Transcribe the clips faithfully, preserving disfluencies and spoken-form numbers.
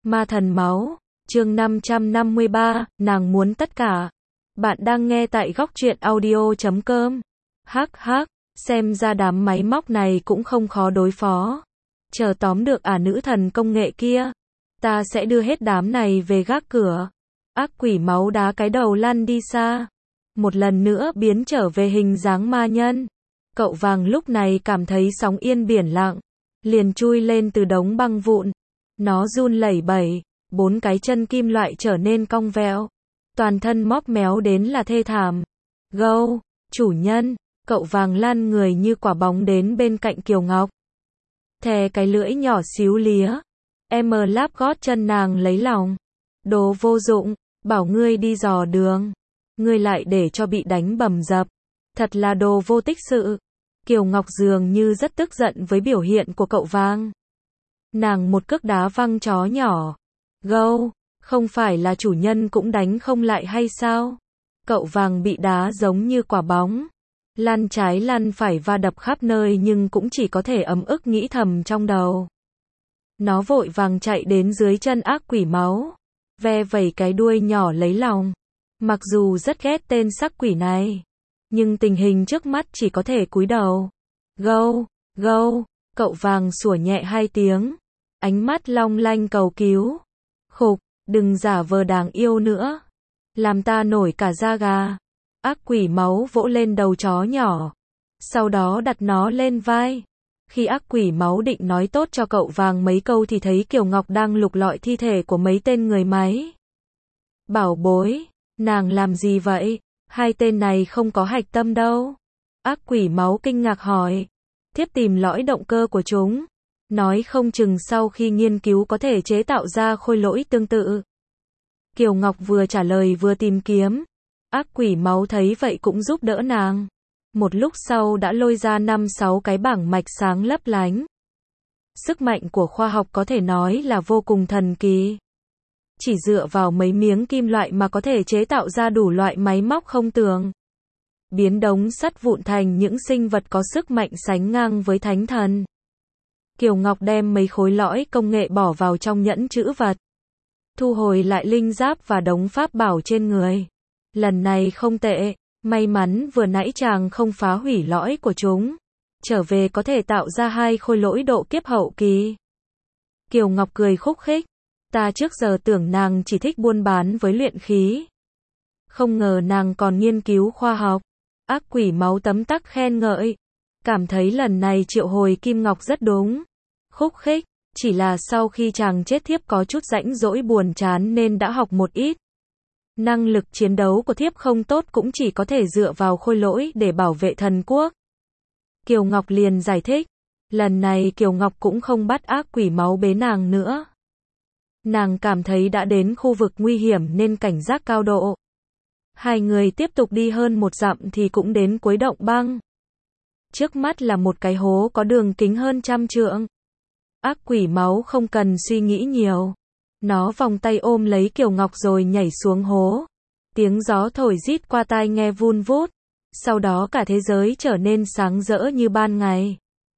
Ma thần máu, chương năm trăm năm mươi ba, nàng muốn tất cả. Bạn đang nghe tại góc truyện audio chấm com. Hắc hắc, xem ra đám máy móc này cũng không khó đối phó. Chờ tóm được ả nữ thần công nghệ kia, ta sẽ đưa hết đám này về gác cửa. Ác quỷ máu đá cái đầu lăn đi xa. Một lần nữa biến trở về hình dáng ma nhân. Cậu vàng lúc này cảm thấy sóng yên biển lặng, liền chui lên từ đống băng vụn. Nó run lẩy bẩy, bốn cái chân kim loại trở nên cong vẹo, toàn thân móp méo đến là thê thảm. Gâu, chủ nhân, cậu vàng lăn người như quả bóng đến bên cạnh Kiều Ngọc. Thè cái lưỡi nhỏ xíu lía, em láp gót chân nàng lấy lòng. Đồ vô dụng, bảo ngươi đi dò đường, ngươi lại để cho bị đánh bầm dập. Thật là đồ vô tích sự. Kiều Ngọc dường như rất tức giận với biểu hiện của cậu vàng. Nàng một cước đá văng chó nhỏ. Gâu, không phải là chủ nhân cũng đánh không lại hay sao? Cậu vàng bị đá giống như quả bóng. Lăn trái lăn phải va đập khắp nơi nhưng cũng chỉ có thể ấm ức nghĩ thầm trong đầu. Nó vội vàng chạy đến dưới chân ác quỷ máu, ve vẩy cái đuôi nhỏ lấy lòng. Mặc dù rất ghét tên sắc quỷ này, nhưng tình hình trước mắt chỉ có thể cúi đầu. Gâu, gâu, cậu vàng sủa nhẹ hai tiếng, ánh mắt long lanh cầu cứu. Khục, đừng giả vờ đáng yêu nữa, làm ta nổi cả da gà. Ác quỷ máu vỗ lên đầu chó nhỏ, sau đó đặt nó lên vai. Khi ác quỷ máu định nói tốt cho cậu vàng mấy câu thì thấy Kiều Ngọc đang lục lọi thi thể của mấy tên người máy. Bảo bối, nàng làm gì vậy? Hai tên này không có hạch tâm đâu. Ác quỷ máu kinh ngạc hỏi. Thiếp tìm lõi động cơ của chúng. Nói không chừng sau khi nghiên cứu có thể chế tạo ra khôi lỗi tương tự. Kiều Ngọc vừa trả lời vừa tìm kiếm. Ác quỷ máu thấy vậy cũng giúp đỡ nàng. Một lúc sau đã lôi ra năm sáu cái bảng mạch sáng lấp lánh. Sức mạnh của khoa học có thể nói là vô cùng thần kỳ. Chỉ dựa vào mấy miếng kim loại mà có thể chế tạo ra đủ loại máy móc không tưởng. Biến đống sắt vụn thành những sinh vật có sức mạnh sánh ngang với thánh thần. Kiều Ngọc đem mấy khối lõi công nghệ bỏ vào trong nhẫn trữ vật. Thu hồi lại linh giáp và đống pháp bảo trên người. Lần này không tệ, may mắn vừa nãy chàng không phá hủy lõi của chúng. Trở về có thể tạo ra hai khôi lỗi độ kiếp hậu kỳ. Kiều Ngọc cười khúc khích. Ta trước giờ tưởng nàng chỉ thích buôn bán với luyện khí. Không ngờ nàng còn nghiên cứu khoa học. Ác quỷ máu tấm tắc khen ngợi. Cảm thấy lần này triệu hồi Kim Ngọc rất đúng. Khúc khích, chỉ là sau khi chàng chết thiếp có chút rãnh rỗi buồn chán nên đã học một ít. Năng lực chiến đấu của thiếp không tốt cũng chỉ có thể dựa vào khôi lỗi để bảo vệ thần quốc. Kiều Ngọc liền giải thích. Lần này Kiều Ngọc cũng không bắt ác quỷ máu bế nàng nữa. Nàng cảm thấy đã đến khu vực nguy hiểm nên cảnh giác cao độ. Hai người tiếp tục đi hơn một dặm thì cũng đến cuối động băng. Trước mắt là một cái hố có đường kính hơn trăm trượng. Ác quỷ máu không cần suy nghĩ nhiều. Nó vòng tay ôm lấy Kiều Ngọc rồi nhảy xuống hố. Tiếng gió thổi rít qua tai nghe vun vút. Sau đó cả thế giới trở nên sáng rỡ như ban ngày.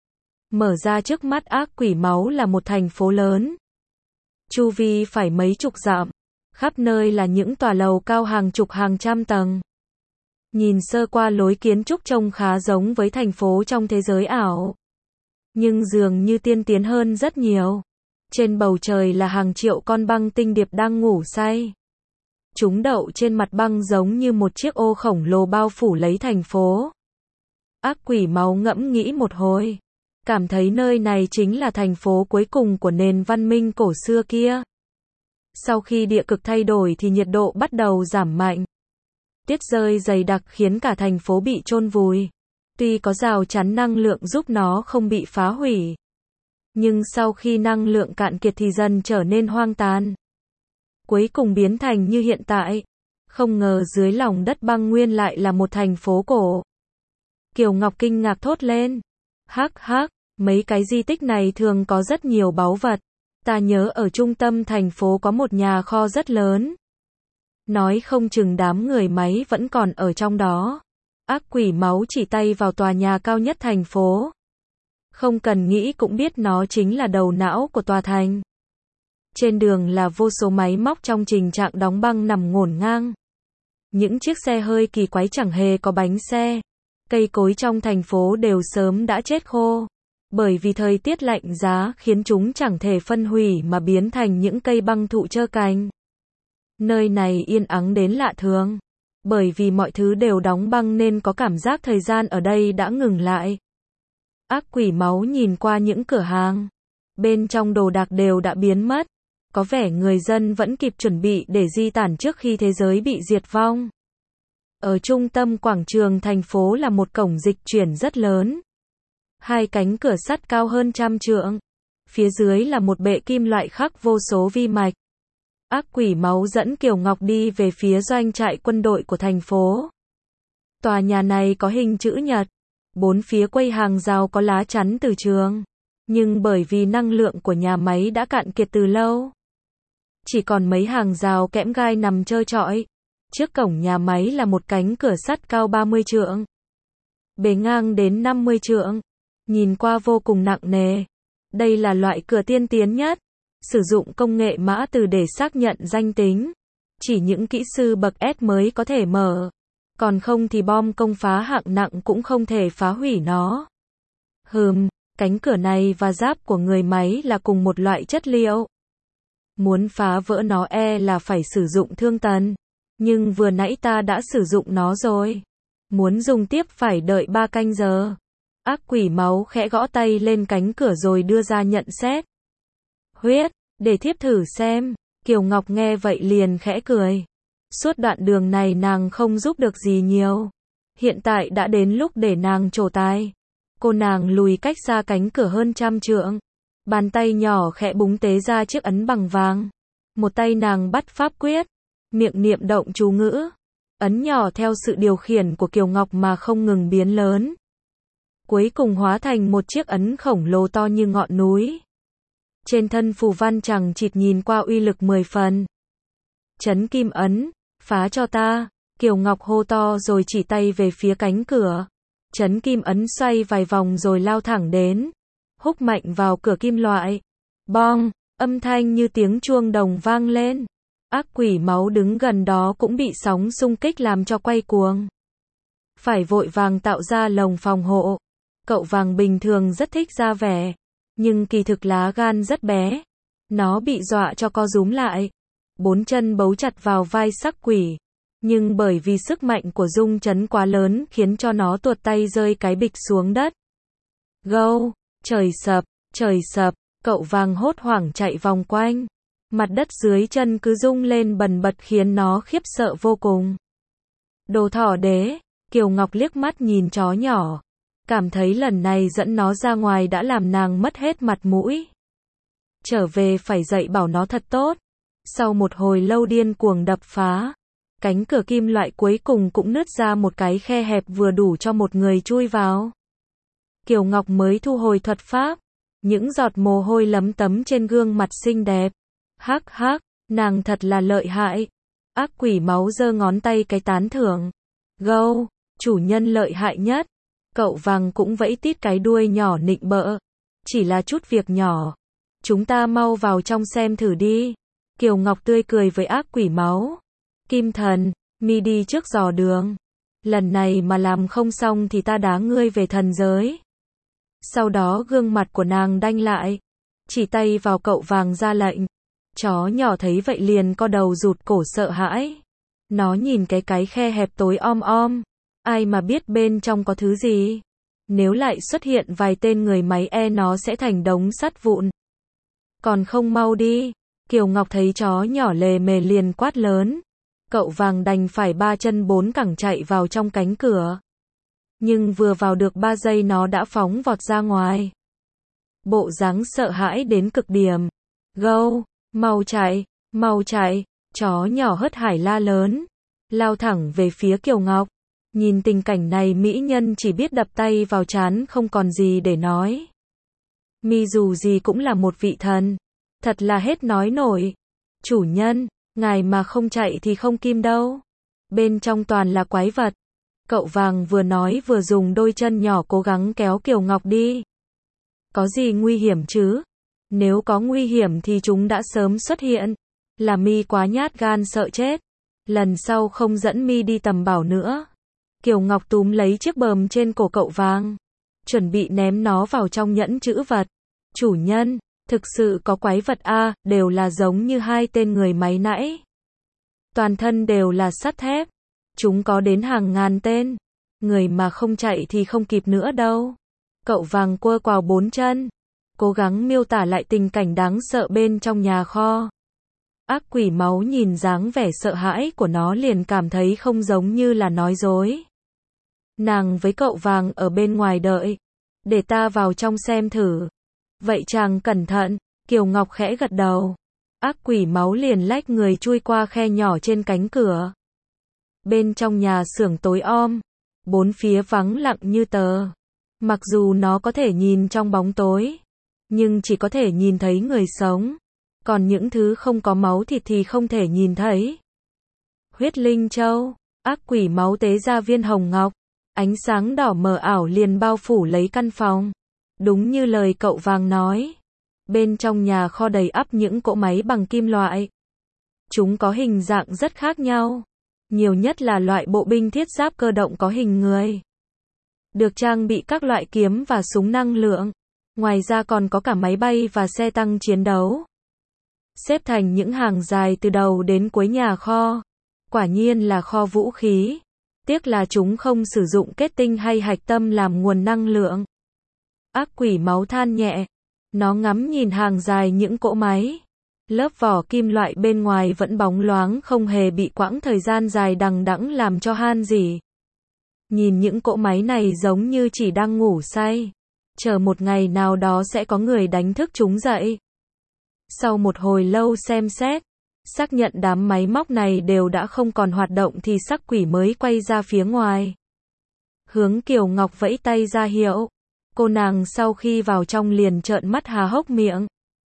Mở ra trước mắt ác quỷ máu là một thành phố lớn. Chu vi phải mấy chục dặm. Khắp nơi là những tòa lầu cao hàng chục hàng trăm tầng. Nhìn sơ qua lối kiến trúc trông khá giống với thành phố trong thế giới ảo. Nhưng dường như tiên tiến hơn rất nhiều. Trên bầu trời là hàng triệu con băng tinh điệp đang ngủ say. Chúng đậu trên mặt băng giống như một chiếc ô khổng lồ bao phủ lấy thành phố. Ác quỷ máu ngẫm nghĩ một hồi. Cảm thấy nơi này chính là thành phố cuối cùng của nền văn minh cổ xưa kia. Sau khi địa cực thay đổi thì nhiệt độ bắt đầu giảm mạnh. Tuyết rơi dày đặc khiến cả thành phố bị chôn vùi. Tuy có rào chắn năng lượng giúp nó không bị phá hủy. Nhưng sau khi năng lượng cạn kiệt thì dần trở nên hoang tàn. Cuối cùng biến thành như hiện tại. Không ngờ dưới lòng đất băng nguyên lại là một thành phố cổ. Kiều Ngọc kinh ngạc thốt lên. Hắc hắc, mấy cái di tích này thường có rất nhiều báu vật. Ta nhớ ở trung tâm thành phố có một nhà kho rất lớn. Nói không chừng đám người máy vẫn còn ở trong đó. Ác quỷ máu chỉ tay vào tòa nhà cao nhất thành phố. Không cần nghĩ cũng biết nó chính là đầu não của tòa thành. Trên đường là vô số máy móc trong trình trạng đóng băng nằm ngổn ngang. Những chiếc xe hơi kỳ quái chẳng hề có bánh xe. Cây cối trong thành phố đều sớm đã chết khô. Bởi vì thời tiết lạnh giá khiến chúng chẳng thể phân hủy mà biến thành những cây băng thụ trơ cành. Nơi này yên ắng đến lạ thường. Bởi vì mọi thứ đều đóng băng nên có cảm giác thời gian ở đây đã ngừng lại. Ác quỷ máu nhìn qua những cửa hàng. Bên trong đồ đạc đều đã biến mất. Có vẻ người dân vẫn kịp chuẩn bị để di tản trước khi thế giới bị diệt vong. Ở trung tâm quảng trường thành phố là một cổng dịch chuyển rất lớn. Hai cánh cửa sắt cao hơn trăm trượng. Phía dưới là một bệ kim loại khắc vô số vi mạch. Ác quỷ máu dẫn Kiều Ngọc đi về phía doanh trại quân đội của thành phố. Tòa nhà này có hình chữ nhật. Bốn phía quây hàng rào có lá chắn từ trường. Nhưng bởi vì năng lượng của nhà máy đã cạn kiệt từ lâu, chỉ còn mấy hàng rào kẽm gai nằm trơ trọi. Trước cổng nhà máy là một cánh cửa sắt cao ba mươi trượng. Bề ngang đến năm mươi trượng. Nhìn qua vô cùng nặng nề. Đây là loại cửa tiên tiến nhất. Sử dụng công nghệ mã từ để xác nhận danh tính. Chỉ những kỹ sư bậc S mới có thể mở. Còn không thì bom công phá hạng nặng cũng không thể phá hủy nó. Hừm, cánh cửa này và giáp của người máy là cùng một loại chất liệu. Muốn phá vỡ nó e là phải sử dụng thương tần. Nhưng vừa nãy ta đã sử dụng nó rồi. Muốn dùng tiếp phải đợi ba canh giờ. Ác quỷ máu khẽ gõ tay lên cánh cửa rồi đưa ra nhận xét. Huyết, để thiếp thử xem. Kiều Ngọc nghe vậy liền khẽ cười. Suốt đoạn đường này nàng không giúp được gì nhiều. Hiện tại đã đến lúc để nàng trổ tài. Cô nàng lùi cách xa cánh cửa hơn trăm trượng. Bàn tay nhỏ khẽ búng tế ra chiếc ấn bằng vàng. Một tay nàng bắt pháp quyết. Miệng niệm động chú ngữ. Ấn nhỏ theo sự điều khiển của Kiều Ngọc mà không ngừng biến lớn. Cuối cùng hóa thành một chiếc ấn khổng lồ to như ngọn núi. Trên thân phù văn chằng chịt nhìn qua uy lực mười phần. Chấn kim ấn, phá cho ta. Kiều Ngọc hô to rồi chỉ tay về phía cánh cửa. Chấn kim ấn xoay vài vòng rồi lao thẳng đến. Húc mạnh vào cửa kim loại. Bong, âm thanh như tiếng chuông đồng vang lên. Ác quỷ máu đứng gần đó cũng bị sóng xung kích làm cho quay cuồng. Phải vội vàng tạo ra lồng phòng hộ. Cậu vàng bình thường rất thích ra vẻ. Nhưng kỳ thực lá gan rất bé. Nó bị dọa cho co rúm lại. Bốn chân bấu chặt vào vai sắc quỷ. Nhưng bởi vì sức mạnh của rung chấn quá lớn khiến cho nó tuột tay rơi cái bịch xuống đất. Gâu, trời sập, trời sập, cậu vàng hốt hoảng chạy vòng quanh. Mặt đất dưới chân cứ rung lên bần bật khiến nó khiếp sợ vô cùng. Đồ thỏ đế, Kiều Ngọc liếc mắt nhìn chó nhỏ. Cảm thấy lần này dẫn nó ra ngoài đã làm nàng mất hết mặt mũi. Trở về phải dạy bảo nó thật tốt. Sau một hồi lâu điên cuồng đập phá, cánh cửa kim loại cuối cùng cũng nứt ra một cái khe hẹp vừa đủ cho một người chui vào. Kiều Ngọc mới thu hồi thuật pháp. Những giọt mồ hôi lấm tấm trên gương mặt xinh đẹp. Hắc hắc, nàng thật là lợi hại. Ác quỷ máu giơ ngón tay cái tán thưởng. Gâu, chủ nhân lợi hại nhất. Cậu vàng cũng vẫy tít cái đuôi nhỏ nịnh bợ. Chỉ là chút việc nhỏ. Chúng ta mau vào trong xem thử đi. Kiều Ngọc tươi cười với ác quỷ máu. Kim thần, mi đi trước dò đường. Lần này mà làm không xong thì ta đá ngươi về thần giới. Sau đó gương mặt của nàng đanh lại. Chỉ tay vào cậu vàng ra lệnh. Chó nhỏ thấy vậy liền co đầu rụt cổ sợ hãi. Nó nhìn cái cái khe hẹp tối om om. Ai mà biết bên trong có thứ gì. Nếu lại xuất hiện vài tên người máy e nó sẽ thành đống sắt vụn. Còn không mau đi. Kiều Ngọc thấy chó nhỏ lề mề liền quát lớn. Cậu vàng đành phải ba chân bốn cẳng chạy vào trong cánh cửa. Nhưng vừa vào được ba giây nó đã phóng vọt ra ngoài. Bộ dáng sợ hãi đến cực điểm. Gâu, mau chạy, mau chạy. Chó nhỏ hớt hải la lớn. Lao thẳng về phía Kiều Ngọc. Nhìn tình cảnh này mỹ nhân chỉ biết đập tay vào trán không còn gì để nói. Mi dù gì cũng là một vị thần. Thật là hết nói nổi. Chủ nhân, ngài mà không chạy thì không kim đâu. Bên trong toàn là quái vật. Cậu vàng vừa nói vừa dùng đôi chân nhỏ cố gắng kéo Kiều Ngọc đi. Có gì nguy hiểm chứ? Nếu có nguy hiểm thì chúng đã sớm xuất hiện. Là mi quá nhát gan sợ chết. Lần sau không dẫn mi đi tầm bảo nữa. Kiều Ngọc túm lấy chiếc bờm trên cổ cậu vàng, chuẩn bị ném nó vào trong nhẫn trữ vật. Chủ nhân, thực sự có quái vật a, đều là giống như hai tên người máy nãy. Toàn thân đều là sắt thép. Chúng có đến hàng ngàn tên. Người mà không chạy thì không kịp nữa đâu. Cậu vàng quơ quào bốn chân, cố gắng miêu tả lại tình cảnh đáng sợ bên trong nhà kho. Ác quỷ máu nhìn dáng vẻ sợ hãi của nó liền cảm thấy không giống như là nói dối. Nàng với cậu vàng ở bên ngoài đợi. Để ta vào trong xem thử. Vậy chàng cẩn thận. Kiều Ngọc khẽ gật đầu. Ác quỷ máu liền lách người chui qua khe nhỏ trên cánh cửa. Bên trong nhà xưởng tối om, bốn phía vắng lặng như tờ. Mặc dù nó có thể nhìn trong bóng tối, nhưng chỉ có thể nhìn thấy người sống. Còn những thứ không có máu thịt thì không thể nhìn thấy. Huyết linh châu, ác quỷ máu tế ra viên hồng ngọc. Ánh sáng đỏ mờ ảo liền bao phủ lấy căn phòng. Đúng như lời cậu vàng nói. Bên trong nhà kho đầy ắp những cỗ máy bằng kim loại. Chúng có hình dạng rất khác nhau. Nhiều nhất là loại bộ binh thiết giáp cơ động có hình người. Được trang bị các loại kiếm và súng năng lượng. Ngoài ra còn có cả máy bay và xe tăng chiến đấu. Xếp thành những hàng dài từ đầu đến cuối nhà kho. Quả nhiên là kho vũ khí. Tiếc là chúng không sử dụng kết tinh hay hạch tâm làm nguồn năng lượng. Ác quỷ máu than nhẹ. Nó ngắm nhìn hàng dài những cỗ máy. Lớp vỏ kim loại bên ngoài vẫn bóng loáng không hề bị quãng thời gian dài đằng đẵng làm cho han rỉ. Nhìn những cỗ máy này giống như chỉ đang ngủ say. Chờ một ngày nào đó sẽ có người đánh thức chúng dậy. Sau một hồi lâu xem xét, xác nhận đám máy móc này đều đã không còn hoạt động thì sắc quỷ mới quay ra phía ngoài. Hướng Kiều Ngọc vẫy tay ra hiệu. Cô nàng sau khi vào trong liền trợn mắt há hốc miệng.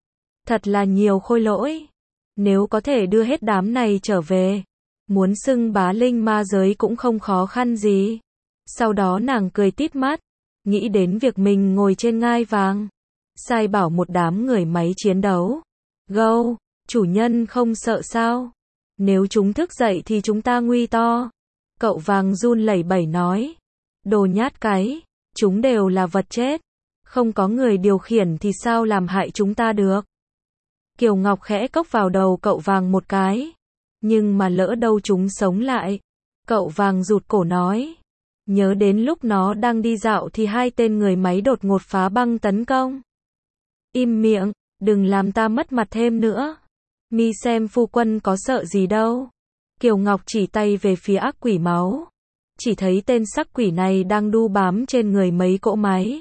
Thật là nhiều khôi lỗi. Nếu có thể đưa hết đám này trở về, muốn xưng bá linh ma giới cũng không khó khăn gì. Sau đó nàng cười tít mắt, nghĩ đến việc mình ngồi trên ngai vàng. Sai bảo một đám người máy chiến đấu. Gâu, chủ nhân không sợ sao? Nếu chúng thức dậy thì chúng ta nguy to. Cậu vàng run lẩy bẩy nói. Đồ nhát cái, chúng đều là vật chết. Không có người điều khiển thì sao làm hại chúng ta được? Kiều Ngọc khẽ cốc vào đầu cậu vàng một cái. Nhưng mà lỡ đâu chúng sống lại. Cậu vàng rụt cổ nói. Nhớ đến lúc nó đang đi dạo thì hai tên người máy đột ngột phá băng tấn công. Im miệng, đừng làm ta mất mặt thêm nữa. Mi xem phu quân có sợ gì đâu. Kiều Ngọc chỉ tay về phía ác quỷ máu. Chỉ thấy tên sắc quỷ này đang đu bám trên người mấy cỗ máy.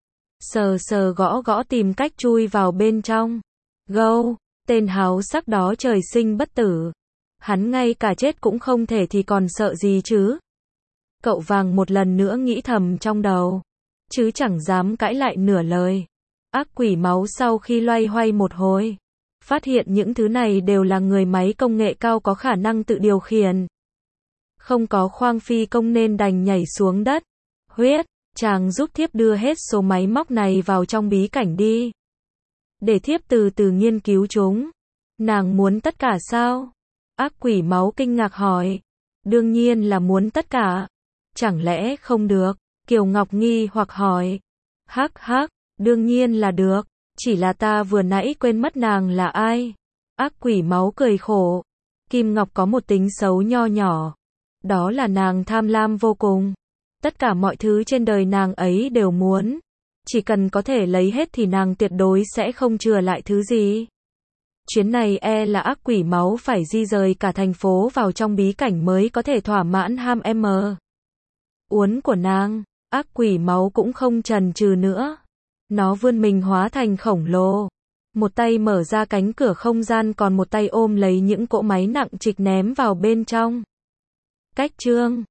Sờ sờ gõ gõ tìm cách chui vào bên trong. Gâu, tên háo sắc đó trời sinh bất tử. Hắn ngay cả chết cũng không thể thì còn sợ gì chứ. Cậu vàng một lần nữa nghĩ thầm trong đầu. Chứ chẳng dám cãi lại nửa lời. Ác quỷ máu sau khi loay hoay một hồi. Phát hiện những thứ này đều là người máy công nghệ cao có khả năng tự điều khiển. Không có khoang phi công nên đành nhảy xuống đất. Huyết, chàng giúp thiếp đưa hết số máy móc này vào trong bí cảnh đi. Để thiếp từ từ nghiên cứu chúng. Nàng muốn tất cả sao? Ác quỷ máu kinh ngạc hỏi. Đương nhiên là muốn tất cả. Chẳng lẽ không được? Kiều Ngọc nghi hoặc hỏi. Hắc hắc, đương nhiên là được. Chỉ là ta vừa nãy quên mất nàng là ai. Ác quỷ máu cười khổ. Kim Ngọc có một tính xấu nho nhỏ. Đó là nàng tham lam vô cùng. Tất cả mọi thứ trên đời nàng ấy đều muốn. Chỉ cần có thể lấy hết thì nàng tuyệt đối sẽ không chừa lại thứ gì. Chuyến này e là ác quỷ máu phải di rời cả thành phố vào trong bí cảnh mới có thể thỏa mãn ham em. Uốn của nàng, ác quỷ máu cũng không chần chừ nữa. Nó vươn mình hóa thành khổng lồ. Một tay mở ra cánh cửa không gian còn một tay ôm lấy những cỗ máy nặng trịch ném vào bên trong. Cách chương